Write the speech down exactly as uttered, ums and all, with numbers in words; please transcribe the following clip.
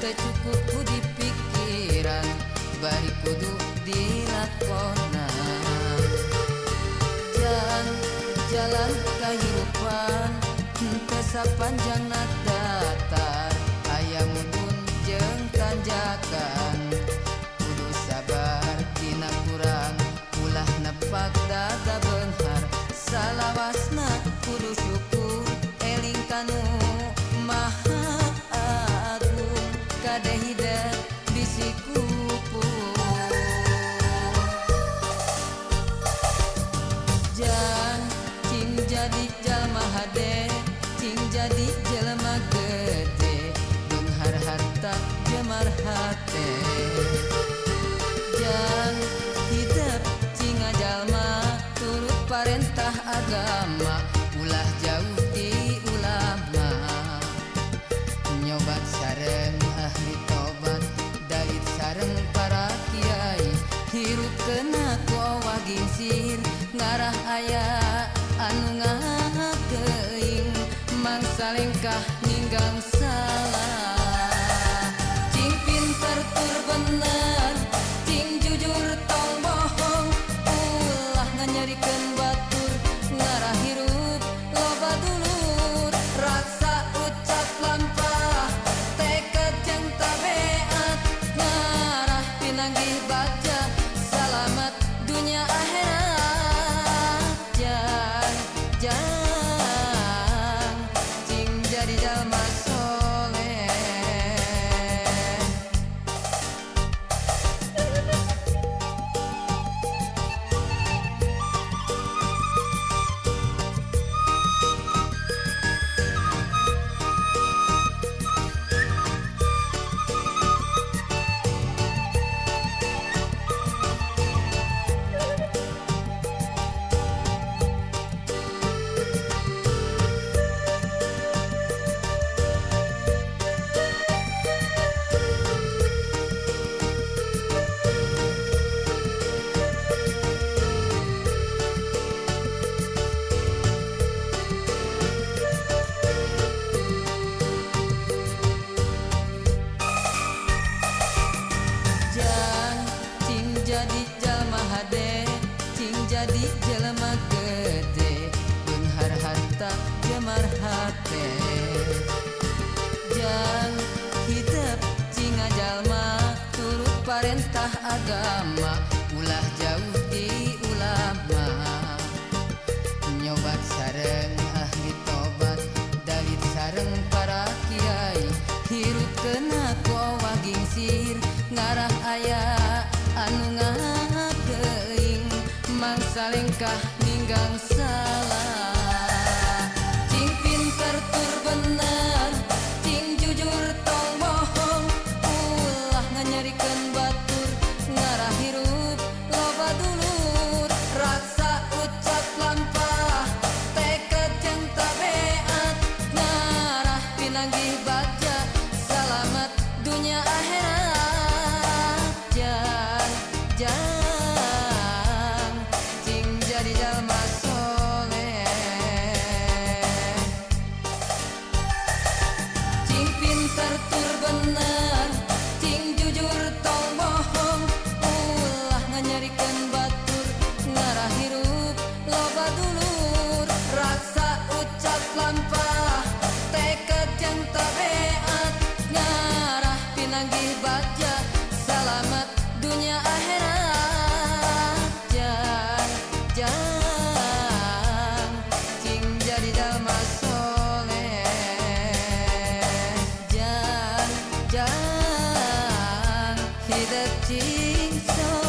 cukup di pikiran bari kudu dilakonan. Jalan jalan kehidupan teu sapanjang datar, aya mudun jeung tanjakan. Kudu sabar dina kurang, ulah nepak dada beunghar. Salawasna kudu syukur eling kanu maha agung, kadehida bisi kupung. Jan cing jadi jalma hade, cing jadi jelema gede, beunghar harta jemar hate. Jan hidup cing jalma turut parentah agama, ulah jauh di ulama. Nyobat sareng ahli tobat, dait sareng para kiai, hirup kena kowa gingsir, ngarah aya anu ngakeing, mangsa lengkah ninggang salah. Cing pinter tur bener, cing jujur tong bohong, ulah nganyarikeun batur, ngarah hirup loba dulur. Raksa ucap lampah, tekad jeung tabeat, ngarah pinanggih baca, salamat dunia akhirat. Jan jan cing jadi jalma soleh. Jadi jalma hade, cing jadi jelema gede, beunghar harta jemar hate. Jang hidup cing jalma turut parentah agama, ulah jauh di ulama. Nyobat sareng ahli tobat, dait sareng para kiai, hirup kena kowa gingsir, ngarah aya anu ngakeing, mangsa lengkah ninggang salah. Cing pinter tur bener, cing jujur tong bohong, ulah nganyarikeun batur, ngarah hirup loba dulur. Raksa ucap lampah, tekad jeung tabeat, ngarah pinanggih baca, salamat dunia akhirat. Jan jan cing jadi jalma soleh. Cing pinter tur bener, cing jujur tong bohong, ulah nganyarikeun batur, ngarah hirup loba dulur. Raksa ucap lampah, tekad jeung tabeat, ngarah pinanggih baca, salamat dunia akhirat. Jan jan cing jadi jalma soleh. Jan jan hidup cing soleh.